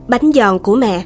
Bánh giòn của mẹ.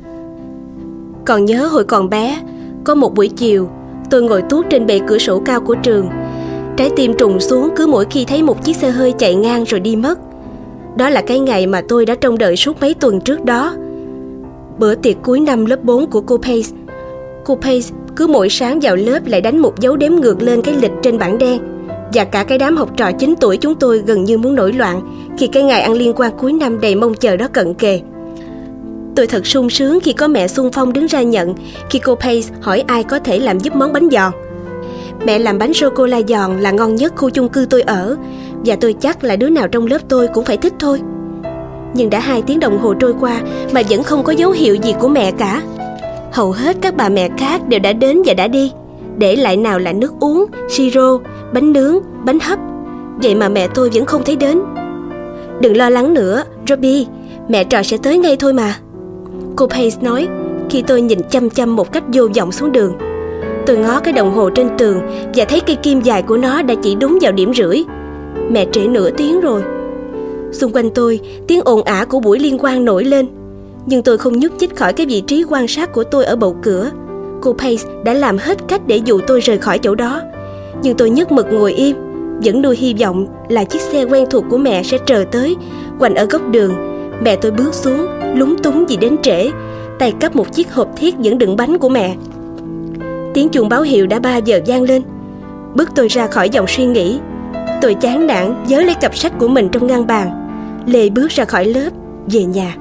Còn nhớ hồi còn bé, có một buổi chiều, tôi ngồi tuốt trên bệ cửa sổ cao của trường. Trái tim trùng xuống cứ mỗi khi thấy một chiếc xe hơi chạy ngang rồi đi mất. Đó là cái ngày mà tôi đã trông đợi suốt mấy tuần trước đó. Bữa tiệc cuối năm lớp 4 của cô Pace. Cô Pace cứ mỗi sáng vào lớp lại đánh một dấu đếm ngược lên cái lịch trên bảng đen. Và cả cái đám học trò 9 tuổi chúng tôi gần như muốn nổi loạn khi cái ngày ăn liên quan cuối năm đầy mong chờ đó cận kề. Tôi thật sung sướng khi có mẹ xung phong đứng ra nhận khi cô Pace hỏi ai có thể làm giúp món bánh giòn. Mẹ làm bánh sô-cô-la giòn là ngon nhất khu chung cư tôi ở, và tôi chắc là đứa nào trong lớp tôi cũng phải thích thôi. Nhưng đã 2 tiếng đồng hồ trôi qua mà vẫn không có dấu hiệu gì của mẹ cả. Hầu hết các bà mẹ khác đều đã đến và đã đi, để lại nào là nước uống, siro, bánh nướng, bánh hấp. Vậy mà mẹ tôi vẫn không thấy đến. Đừng lo lắng nữa, Robbie, mẹ trò sẽ tới ngay thôi mà, cô Pace nói khi tôi nhìn chăm chăm một cách vô vọng xuống đường. Tôi ngó cái đồng hồ trên tường và thấy cây kim dài của nó đã chỉ đúng vào điểm rưỡi. Mẹ trễ nửa tiếng rồi. Xung quanh tôi, tiếng ồn ào của buổi liên hoan nổi lên. Nhưng tôi không nhúc nhích khỏi cái vị trí quan sát của tôi ở bậu cửa. Cô Pace đã làm hết cách để dụ tôi rời khỏi chỗ đó. Nhưng tôi nhấc mực ngồi im, vẫn nuôi hy vọng là chiếc xe quen thuộc của mẹ sẽ chờ tới. Quanh ở góc đường, mẹ tôi bước xuống, lúng túng vì đến trễ, tay cắp một chiếc hộp thiết vẫn đựng bánh của mẹ. Tiếng chuông báo hiệu đã 3 giờ vang lên. Bước tôi ra khỏi dòng suy nghĩ. Tôi chán nản vớ lấy cặp sách của mình trong ngăn bàn, lê bước ra khỏi lớp, về nhà.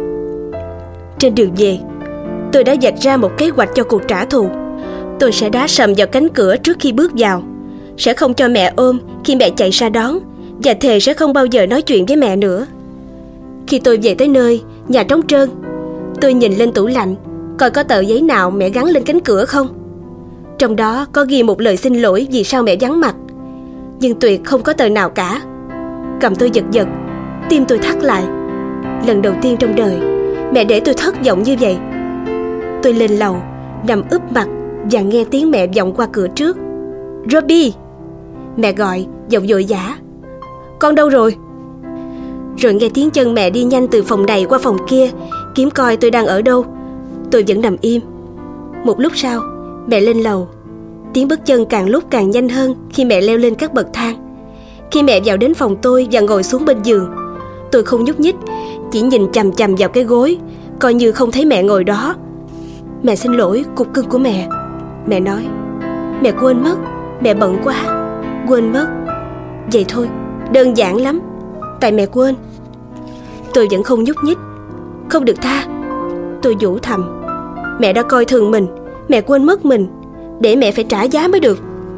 Trên đường về, tôi đã vạch ra một kế hoạch cho cuộc trả thù. Tôi sẽ đá sầm vào cánh cửa trước khi bước vào, sẽ không cho mẹ ôm khi mẹ chạy ra đón, và thề sẽ không bao giờ nói chuyện với mẹ nữa. Khi tôi về tới nơi, nhà trống trơn. Tôi nhìn lên tủ lạnh, coi có tờ giấy nào mẹ gắn lên cánh cửa không. Trong đó có ghi một lời xin lỗi vì sao mẹ vắng mặt, nhưng tuyệt không có tờ nào cả. Cầm tôi giật giật, tim tôi thắt lại. Lần đầu tiên trong đời mẹ để tôi thất vọng như vậy. Tôi lên lầu, nằm úp mặt và nghe tiếng mẹ vọng qua cửa trước. Robbie, mẹ gọi giọng vội vã. Con đâu rồi? Rồi nghe tiếng chân mẹ đi nhanh từ phòng này qua phòng kia, kiếm coi tôi đang ở đâu. Tôi vẫn nằm im. Một lúc sau, mẹ lên lầu. Tiếng bước chân càng lúc càng nhanh hơn khi mẹ leo lên các bậc thang. Khi mẹ vào đến phòng tôi và ngồi xuống bên giường, tôi không nhúc nhích, chỉ nhìn chằm chằm vào cái gối, coi như không thấy mẹ ngồi đó. Mẹ xin lỗi, cục cưng của mẹ. Mẹ nói, mẹ quên mất, mẹ bận quá, quên mất. Vậy thôi, đơn giản lắm, tại mẹ quên. Tôi vẫn không nhúc nhích. Không được tha, tôi nhủ thầm. Mẹ đã coi thường mình, mẹ quên mất mình, để mẹ phải trả giá mới được.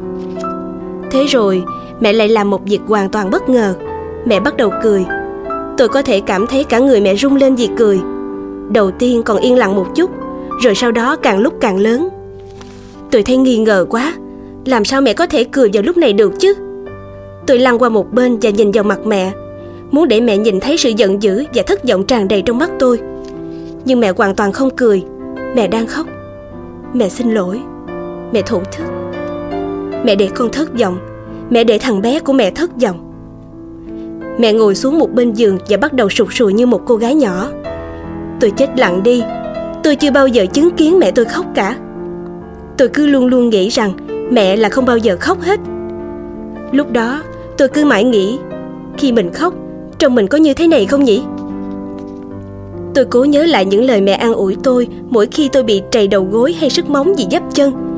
Thế rồi mẹ lại làm một việc hoàn toàn bất ngờ. Mẹ bắt đầu cười. Tôi có thể cảm thấy cả người mẹ rung lên vì cười. Đầu tiên còn yên lặng một chút, rồi sau đó càng lúc càng lớn. Tôi thấy nghi ngờ quá. Làm sao mẹ có thể cười vào lúc này được chứ? Tôi lăn qua một bên và nhìn vào mặt mẹ, muốn để mẹ nhìn thấy sự giận dữ và thất vọng tràn đầy trong mắt tôi. Nhưng mẹ hoàn toàn không cười. Mẹ đang khóc. Mẹ xin lỗi, mẹ thổ thức, mẹ để con thất vọng, mẹ để thằng bé của mẹ thất vọng. Mẹ ngồi xuống một bên giường và bắt đầu sụt sùi như một cô gái nhỏ. Tôi chết lặng đi. Tôi chưa bao giờ chứng kiến mẹ tôi khóc cả. Tôi cứ luôn luôn nghĩ rằng mẹ là không bao giờ khóc hết. Lúc đó tôi cứ mãi nghĩ, khi mình khóc, trông mình có như thế này không nhỉ? Tôi cố nhớ lại những lời mẹ an ủi tôi mỗi khi tôi bị trầy đầu gối hay sứt móng vì dấp chân.